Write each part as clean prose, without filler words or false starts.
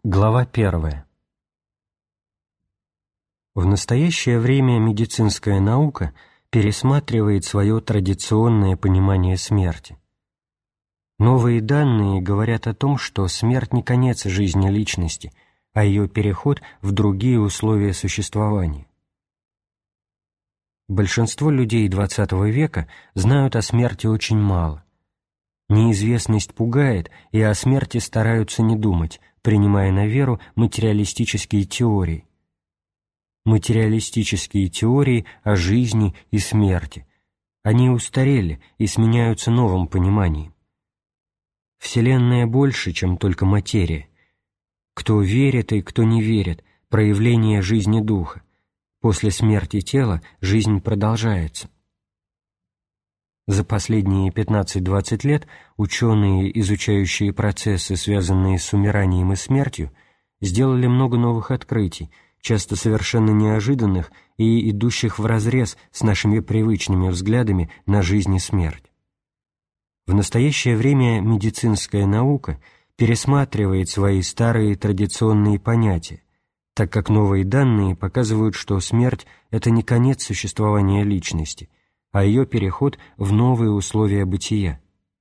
Глава 1. В настоящее время медицинская наука пересматривает свое традиционное понимание смерти. Новые данные говорят о том, что смерть не конец жизни личности, а ее переход в другие условия существования. Большинство людей XX века знают о смерти очень мало. Неизвестность пугает, и о смерти стараются не думать, принимая на веру материалистические теории. Материалистические теории о жизни и смерти. Они устарели и сменяются новым пониманием. Вселенная больше, чем только материя. Кто верит и кто не верит – проявление жизни духа. После смерти тела жизнь продолжается. За последние 15-20 лет ученые, изучающие процессы, связанные с умиранием и смертью, сделали много новых открытий, часто совершенно неожиданных и идущих вразрез с нашими привычными взглядами на жизнь и смерть. В настоящее время медицинская наука пересматривает свои старые традиционные понятия, так как новые данные показывают, что смерть – это не конец существования личности, а ее переход в новые условия бытия.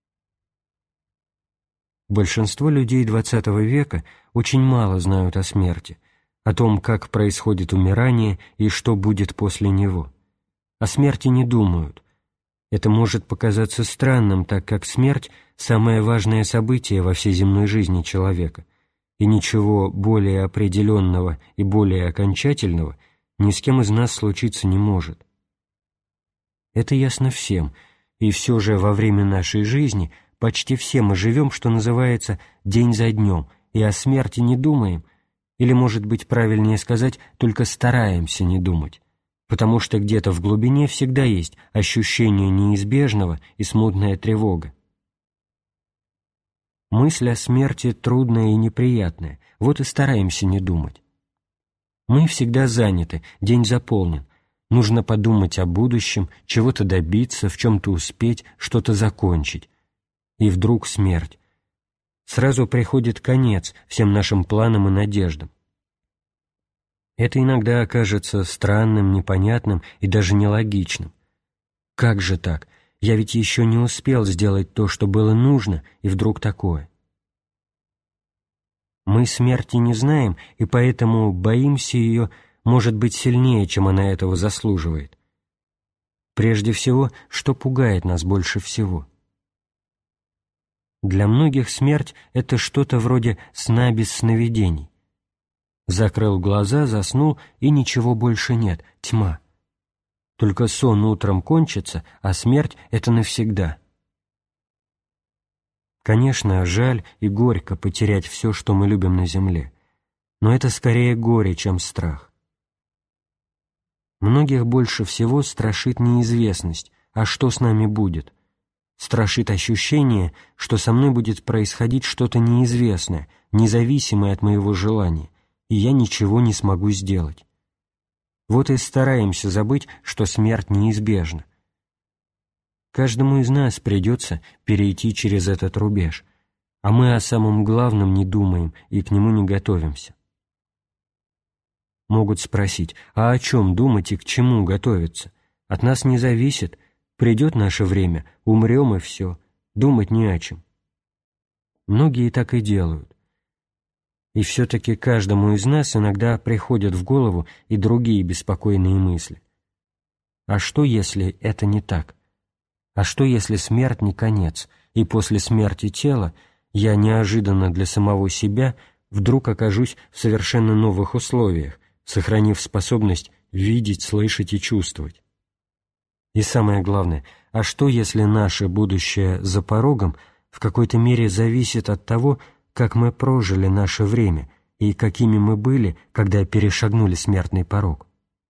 Большинство людей XX века очень мало знают о смерти, о том, как происходит умирание и что будет после него. О смерти не думают. Это может показаться странным, так как смерть – самое важное событие во всей земной жизни человека, и ничего более определенного и более окончательного ни с кем из нас случиться не может. Это ясно всем, и все же во время нашей жизни почти все мы живем, что называется, день за днем, и о смерти не думаем, или, может быть, правильнее сказать, только стараемся не думать, потому что где-то в глубине всегда есть ощущение неизбежного и смутная тревога. Мысль о смерти трудная и неприятная, вот и стараемся не думать. Мы всегда заняты, день заполнен. Нужно подумать о будущем, чего-то добиться, в чем-то успеть, что-то закончить. И вдруг смерть. Сразу приходит конец всем нашим планам и надеждам. Это иногда окажется странным, непонятным и даже нелогичным. Как же так? Я ведь еще не успел сделать то, что было нужно, и вдруг такое. Мы смерти не знаем, и поэтому боимся ее, может быть, сильнее, чем она этого заслуживает. Прежде всего, что пугает нас больше всего? Для многих смерть – это что-то вроде сна без сновидений. Закрыл глаза, заснул, и ничего больше нет, тьма. Только сон утром кончится, а смерть – это навсегда. Конечно, жаль и горько потерять все, что мы любим на земле, но это скорее горе, чем страх. Многих больше всего страшит неизвестность, а что с нами будет? Страшит ощущение, что со мной будет происходить что-то неизвестное, независимое от моего желания, и я ничего не смогу сделать. Вот и стараемся забыть, что смерть неизбежна. Каждому из нас придется перейти через этот рубеж, а мы о самом главном не думаем и к нему не готовимся. Могут спросить, а о чем думать и к чему готовиться? От нас не зависит, придет наше время, умрем и все, думать не о чем. Многие так и делают. И все-таки каждому из нас иногда приходят в голову и другие беспокойные мысли. А что, если это не так? А что, если смерть не конец, и после смерти тела я неожиданно для самого себя вдруг окажусь в совершенно новых условиях, сохранив способность видеть, слышать и чувствовать? И самое главное, а что, если наше будущее за порогом в какой-то мере зависит от того, как мы прожили наше время и какими мы были, когда перешагнули смертный порог?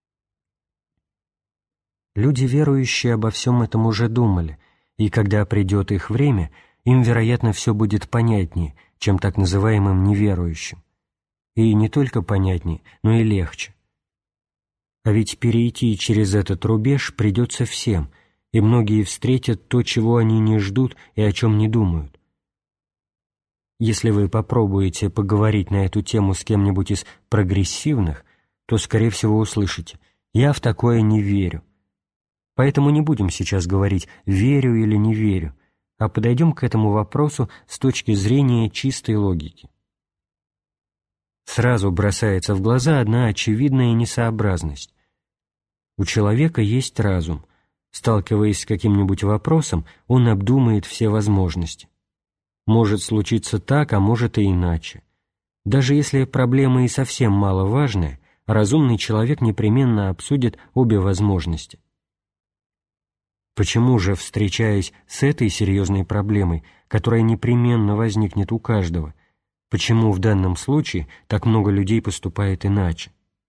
Люди, верующие, обо всем этом уже думали, и когда придет их время, им, вероятно, все будет понятнее, чем так называемым неверующим. И не только понятнее, но и легче. А ведь перейти через этот рубеж придется всем, и многие встретят то, чего они не ждут и о чем не думают. если вы попробуете поговорить на эту тему с кем-нибудь из прогрессивных, то, скорее всего, услышите: «Я в такое не верю». Поэтому не будем сейчас говорить «верю» или «не верю», а подойдем к этому вопросу с точки зрения чистой логики. Сразу бросается в глаза одна очевидная несообразность. У человека есть разум. Сталкиваясь с каким-нибудь вопросом, он обдумает все возможности. Может случиться так, а может и иначе. Даже если проблема и совсем маловажная, разумный человек непременно обсудит обе возможности. Почему же, встречаясь с этой серьезной проблемой, которая непременно возникнет у каждого, почему в данном случае так много людей поступает иначе?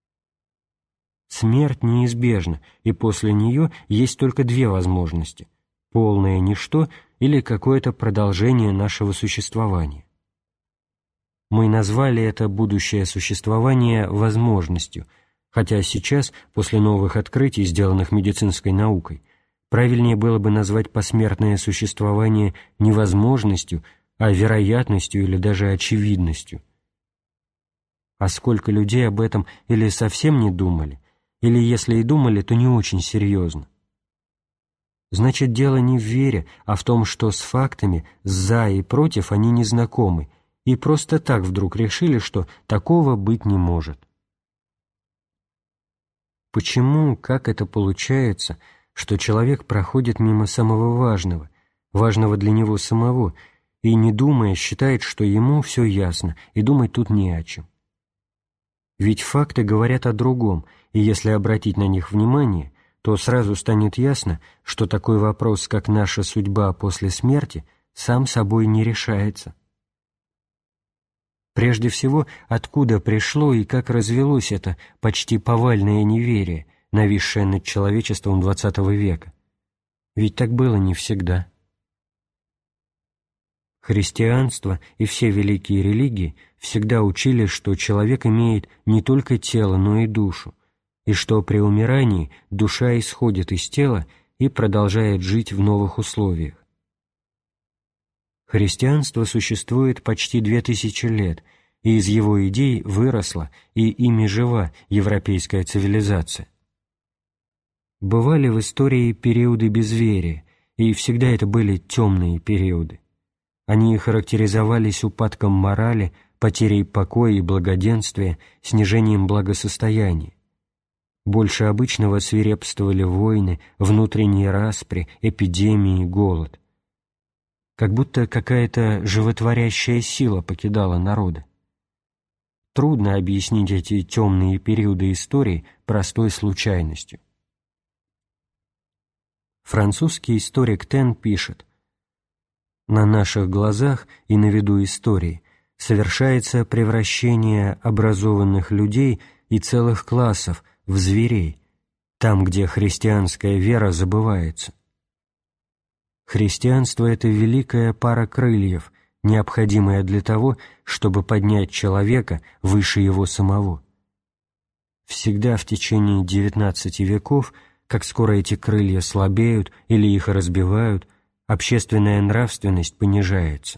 Смерть неизбежна, и после нее есть только две возможности: полное ничто или какое-то продолжение нашего существования. Мы назвали это будущее существование возможностью, хотя сейчас, после новых открытий, сделанных медицинской наукой, правильнее было бы назвать посмертное существование не возможностью, а вероятностью или даже очевидностью. А сколько людей об этом или совсем не думали, или если и думали, то не очень серьезно. Значит, дело не в вере, а в том, что с фактами «за» и «против» они не знакомы, и просто так вдруг решили, что такого быть не может. Почему, как это получается, что человек проходит мимо самого важного, важного для него самого, и, не думая, считает, что ему все ясно, и думать тут не о чем? Ведь факты говорят о другом, и если обратить на них внимание, то сразу станет ясно, что такой вопрос, как наша судьба после смерти, сам собой не решается. Прежде всего, откуда пришло и как развелось это почти повальное неверие, нависшее над человечеством XX века? Ведь так было не всегда. Христианство и все великие религии всегда учили, что человек имеет не только тело, но и душу, и что при умирании душа исходит из тела и продолжает жить в новых условиях. Христианство существует почти 2000 лет, и из его идей выросла и ими жива европейская цивилизация. Бывали в истории периоды безверия, и всегда это были темные периоды. Они характеризовались упадком морали, потерей покоя и благоденствия, снижением благосостояния. Больше обычного свирепствовали войны, внутренние распри, эпидемии, голод. Как будто какая-то животворящая сила покидала народы. Трудно объяснить эти темные периоды истории простой случайностью. Французский историк Тен пишет: «На наших глазах и на виду истории совершается превращение образованных людей и целых классов в зверей, там, где христианская вера забывается. Христианство — это великая пара крыльев, необходимая для того, чтобы поднять человека выше его самого. Всегда в течение 19 веков, как скоро эти крылья слабеют или их разбивают, общественная нравственность понижается.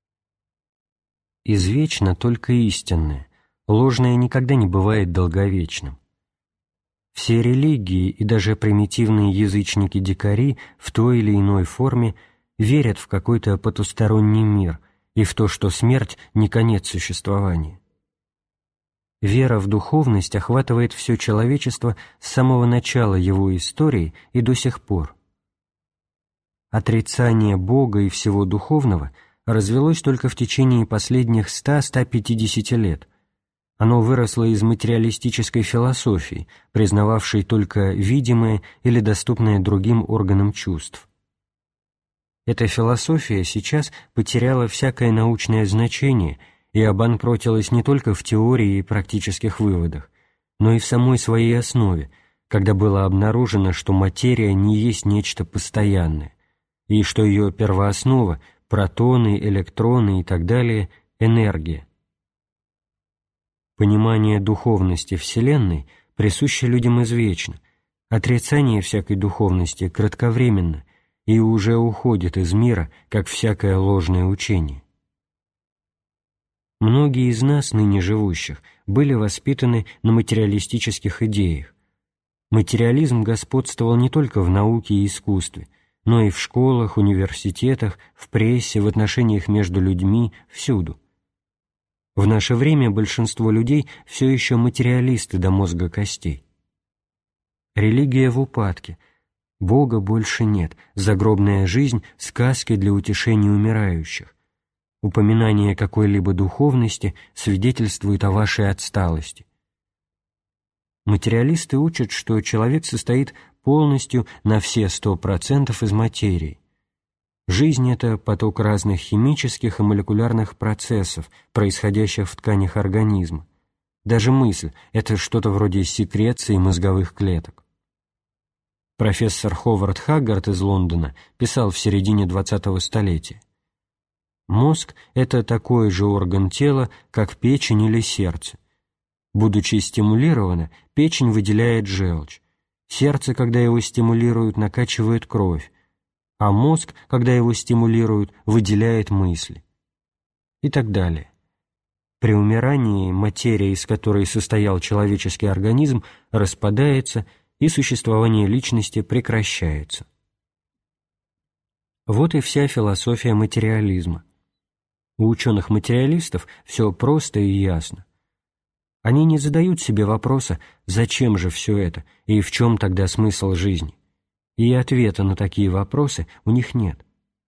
Извечно только истинное, ложное никогда не бывает долговечным. Все религии и даже примитивные язычники-дикари в той или иной форме верят в какой-то потусторонний мир и в то, что смерть не конец существования. Вера в духовность охватывает все человечество с самого начала его истории и до сих пор. Отрицание Бога и всего духовного развелось только в течение последних 100-150 лет. Оно выросло из материалистической философии, признававшей только видимое или доступное другим органам чувств. Эта философия сейчас потеряла всякое научное значение и обанкротилась не только в теории и практических выводах, но и в самой своей основе, когда было обнаружено, что материя не есть нечто постоянное, и что ее первооснова – протоны, электроны и так далее – энергия. Понимание духовности Вселенной присуще людям извечно, отрицание всякой духовности кратковременно и уже уходит из мира, как всякое ложное учение. Многие из нас, ныне живущих, были воспитаны на материалистических идеях. Материализм господствовал не только в науке и искусстве, но и в школах, университетах, в прессе, в отношениях между людьми, всюду. В наше время большинство людей все еще материалисты до мозга костей. Религия в упадке. Бога больше нет. Загробная жизнь – сказки для утешения умирающих. Упоминание какой-либо духовности свидетельствует о вашей отсталости. Материалисты учат, что человек состоит полностью на все 100% из материи. Жизнь – это поток разных химических и молекулярных процессов, происходящих в тканях организма. Даже мысль – это что-то вроде секреции мозговых клеток. Профессор Ховард Хаггард из Лондона писал в середине 20-го столетия: «Мозг – это такой же орган тела, как печень или сердце. Будучи стимулировано, печень выделяет желчь. Сердце, когда его стимулируют, накачивает кровь, а мозг, когда его стимулируют, выделяет мысли». И так далее. При умирании материя, из которой состоял человеческий организм, распадается, и существование личности прекращается. Вот и вся философия материализма. У ученых-материалистов все просто и ясно. Они не задают себе вопроса, зачем же все это, и в чем тогда смысл жизни. И ответа на такие вопросы у них нет.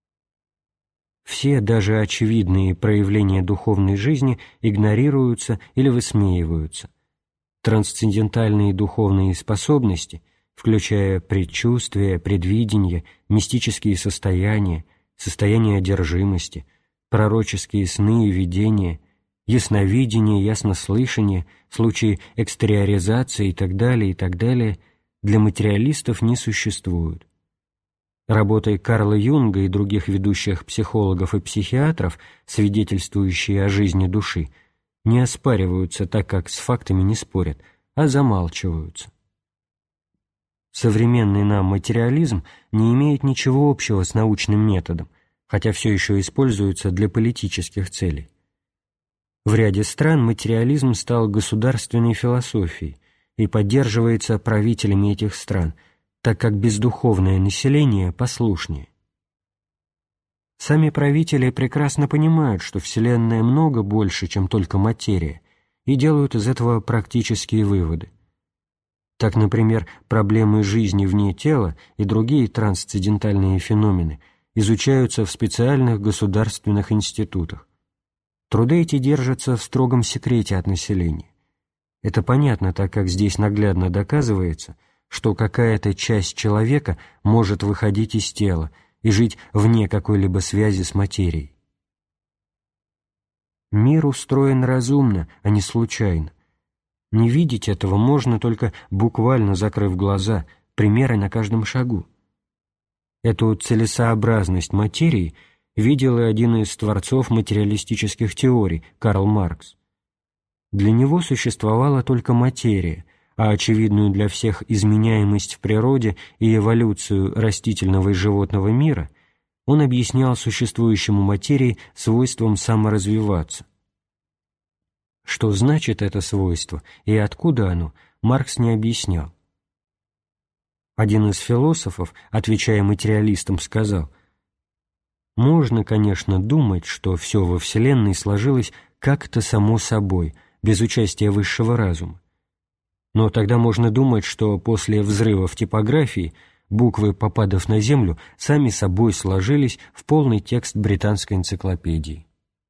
Все, даже очевидные проявления духовной жизни игнорируются или высмеиваются. Трансцендентальные духовные способности, включая предчувствие, предвидение, мистические состояния, состояние одержимости, пророческие сны и видения, ясновидение, яснослышание, случаи экстериоризации и так далее, для материалистов не существуют. Работы Карла Юнга и других ведущих психологов и психиатров, свидетельствующие о жизни души, не оспариваются, так как с фактами не спорят, а замалчиваются. Современный нам материализм не имеет ничего общего с научным методом, хотя все еще используется для политических целей. В ряде стран материализм стал государственной философией и поддерживается правителями этих стран, так как бездуховное население послушнее. Сами правители прекрасно понимают, что Вселенная много больше, чем только материя, и делают из этого практические выводы. Так, например, проблемы жизни вне тела и другие трансцендентальные феномены изучаются в специальных государственных институтах. Труды эти держатся в строгом секрете от населения. Это понятно, так как здесь наглядно доказывается, что какая-то часть человека может выходить из тела и жить вне какой-либо связи с материей. Мир устроен разумно, а не случайно. Не видеть этого можно, только буквально закрыв глаза, примеры на каждом шагу. Эту целесообразность материи видел и один из творцов материалистических теорий, Карл Маркс. Для него существовала только материя, а очевидную для всех изменяемость в природе и эволюцию растительного и животного мира он объяснял существующему материи свойством саморазвиваться. Что значит это свойство и откуда оно, Маркс не объяснял. Один из философов, отвечая материалистам, сказал: «Можно, конечно, думать, что все во Вселенной сложилось как-то само собой, без участия высшего разума. Но тогда можно думать, что после взрыва в типографии буквы, попадав на Землю, сами собой сложились в полный текст британской энциклопедии».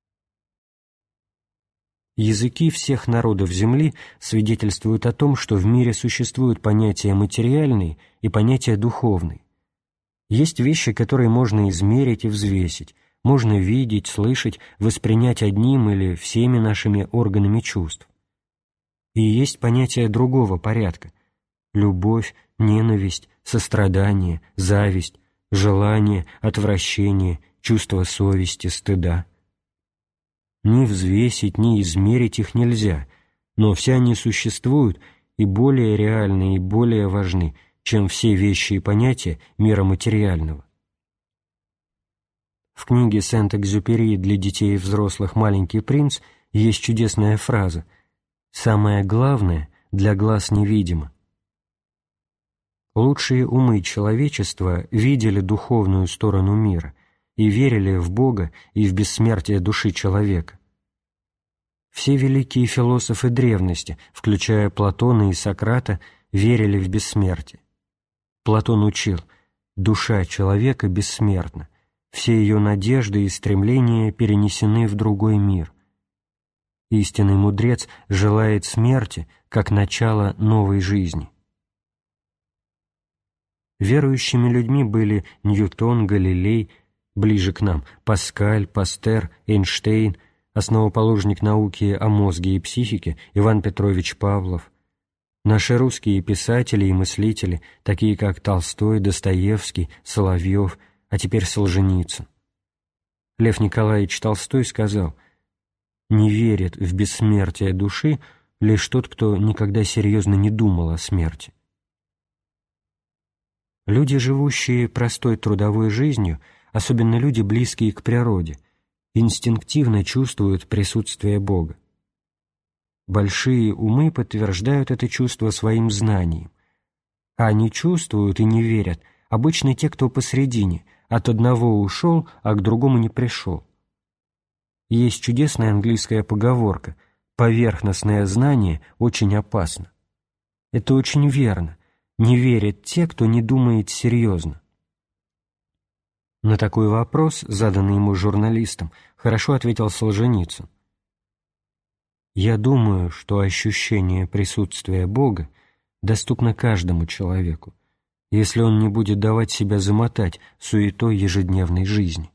Языки всех народов Земли свидетельствуют о том, что в мире существуют понятия материальные и понятия духовные. Есть вещи, которые можно измерить и взвесить, можно видеть, слышать, воспринять одним или всеми нашими органами чувств. И есть понятия другого порядка – любовь, ненависть, сострадание, зависть, желание, отвращение, чувство совести, стыда. Ни взвесить, ни измерить их нельзя, но все они существуют и более реальны и более важны, чем все вещи и понятия мира материального. В книге Сент-Экзюпери для детей и взрослых «Маленький принц» есть чудесная фраза «Самое главное для глаз невидимо». Лучшие умы человечества видели духовную сторону мира и верили в Бога и в бессмертие души человека. Все великие философы древности, включая Платона и Сократа, верили в бессмертие. Платон учил: душа человека бессмертна, все ее надежды и стремления перенесены в другой мир. Истинный мудрец желает смерти как начала новой жизни. Верующими людьми были Ньютон, Галилей, ближе к нам Паскаль, Пастер, Эйнштейн, основоположник науки о мозге и психике Иван Петрович Павлов, наши русские писатели и мыслители, такие как Толстой, Достоевский, Соловьев, а теперь Солженицын. Лев Николаевич Толстой сказал: «Не верит в бессмертие души лишь тот, кто никогда серьезно не думал о смерти». Люди, живущие простой трудовой жизнью, особенно люди, близкие к природе, инстинктивно чувствуют присутствие Бога. Большие умы подтверждают это чувство своим знанием, а не чувствуют и не верят обычно те, кто посредине, от одного ушел, а к другому не пришел. Есть чудесная английская поговорка: «Поверхностное знание очень опасно». Это очень верно. Не верят те, кто не думает серьезно. На такой вопрос, заданный ему журналистом, хорошо ответил Солженицын: «Я думаю, что ощущение присутствия Бога доступно каждому человеку, если он не будет давать себя замотать суетой ежедневной жизни».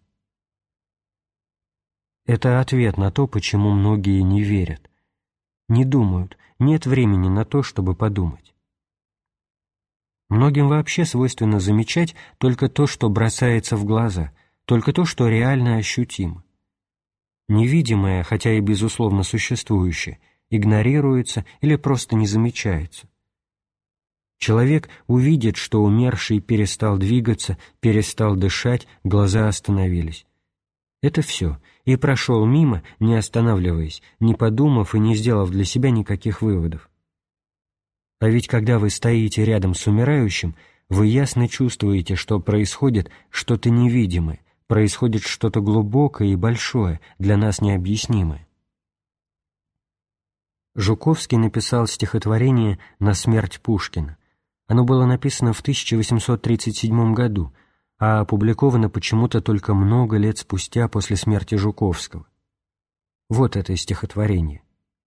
Это ответ на то, почему многие не верят. Не думают, нет времени на то, чтобы подумать. Многим вообще свойственно замечать только то, что бросается в глаза, только то, что реально ощутимо. Невидимое, хотя и безусловно существующее, игнорируется или просто не замечается. Человек увидит, что умерший перестал двигаться, перестал дышать, глаза остановились. Это все, и прошел мимо, не останавливаясь, не подумав и не сделав для себя никаких выводов. А ведь когда вы стоите рядом с умирающим, вы ясно чувствуете, что происходит что-то невидимое, происходит что-то глубокое и большое, для нас необъяснимое. Жуковский написал стихотворение «На смерть Пушкина». Оно было написано в 1837 году, а опубликовано почему-то только много лет спустя после смерти Жуковского. Вот это стихотворение.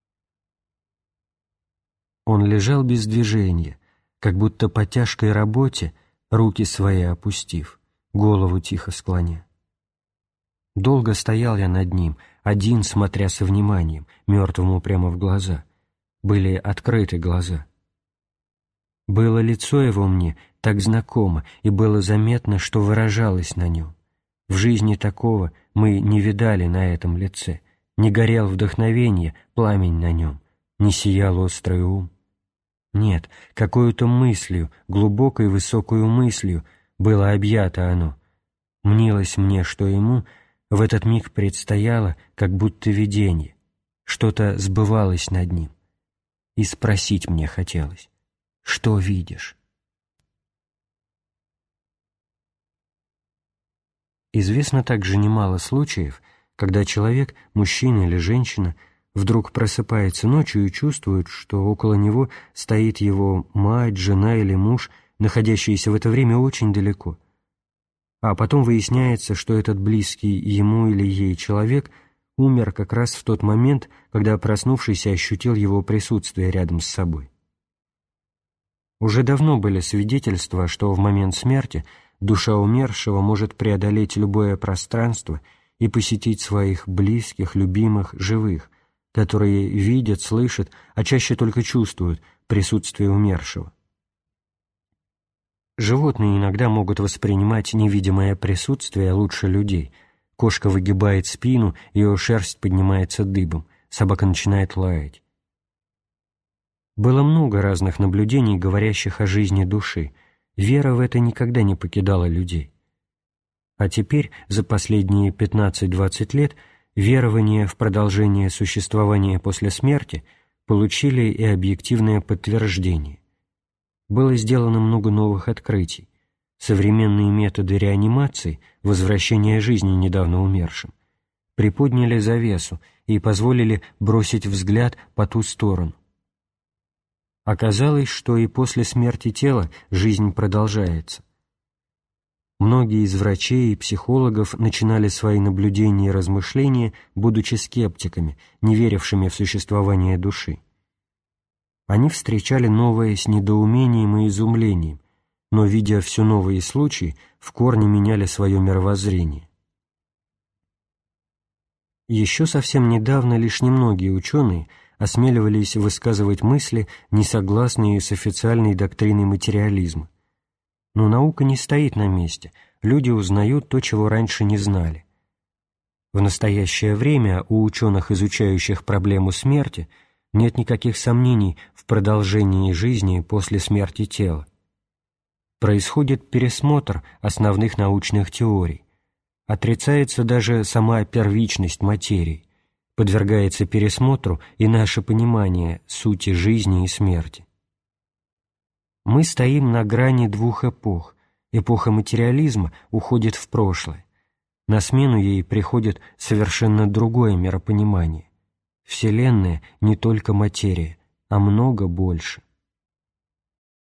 Он лежал без движения, как будто по тяжкой работе, руки свои опустив, голову тихо склоня. Долго стоял я над ним, один, смотря со вниманием, мертвому прямо в глаза. Были открыты глаза. Было лицо его мне так знакомо, и было заметно, что выражалось на нем. В жизни такого мы не видали на этом лице, не горел вдохновение, пламень на нем, не сиял острый ум. Нет, какой-то мыслью, глубокой высокою мыслью было объято оно. Мнилось мне, что ему в этот миг предстояло, как будто видение, что-то сбывалось над ним. И спросить мне хотелось: что видишь? Известно также немало случаев, когда человек, мужчина или женщина, вдруг просыпается ночью и чувствует, что около него стоит его мать, жена или муж, находящиеся в это время очень далеко. А потом выясняется, что этот близкий ему или ей человек умер как раз в тот момент, когда проснувшийся ощутил его присутствие рядом с собой. Уже давно были свидетельства, что в момент смерти душа умершего может преодолеть любое пространство и посетить своих близких, любимых, живых, которые видят, слышат, а чаще только чувствуют присутствие умершего. Животные иногда могут воспринимать невидимое присутствие лучше людей. Кошка выгибает спину, ее шерсть поднимается дыбом, собака начинает лаять. Было много разных наблюдений, говорящих о жизни души. Вера в это никогда не покидала людей. А теперь, за последние 15-20 лет, верования в продолжение существования после смерти получили и объективное подтверждение. Было сделано много новых открытий. Современные методы реанимации, возвращения жизни недавно умершим, приподняли завесу и позволили бросить взгляд по ту сторону. Оказалось, что и после смерти тела жизнь продолжается. Многие из врачей и психологов начинали свои наблюдения и размышления, будучи скептиками, не верившими в существование души. Они встречали новое с недоумением и изумлением, но, видя все новые случаи, в корне меняли свое мировоззрение. Еще совсем недавно лишь немногие ученые осмеливались высказывать мысли, не согласные с официальной доктриной материализма. Но наука не стоит на месте, люди узнают то, чего раньше не знали. В настоящее время у ученых, изучающих проблему смерти, нет никаких сомнений в продолжении жизни после смерти тела. Происходит пересмотр основных научных теорий. Отрицается даже сама первичность материи, подвергается пересмотру и наше понимание сути жизни и смерти. Мы стоим на грани двух эпох. Эпоха материализма уходит в прошлое. На смену ей приходит совершенно другое миропонимание. Вселенная не только материя, а много больше.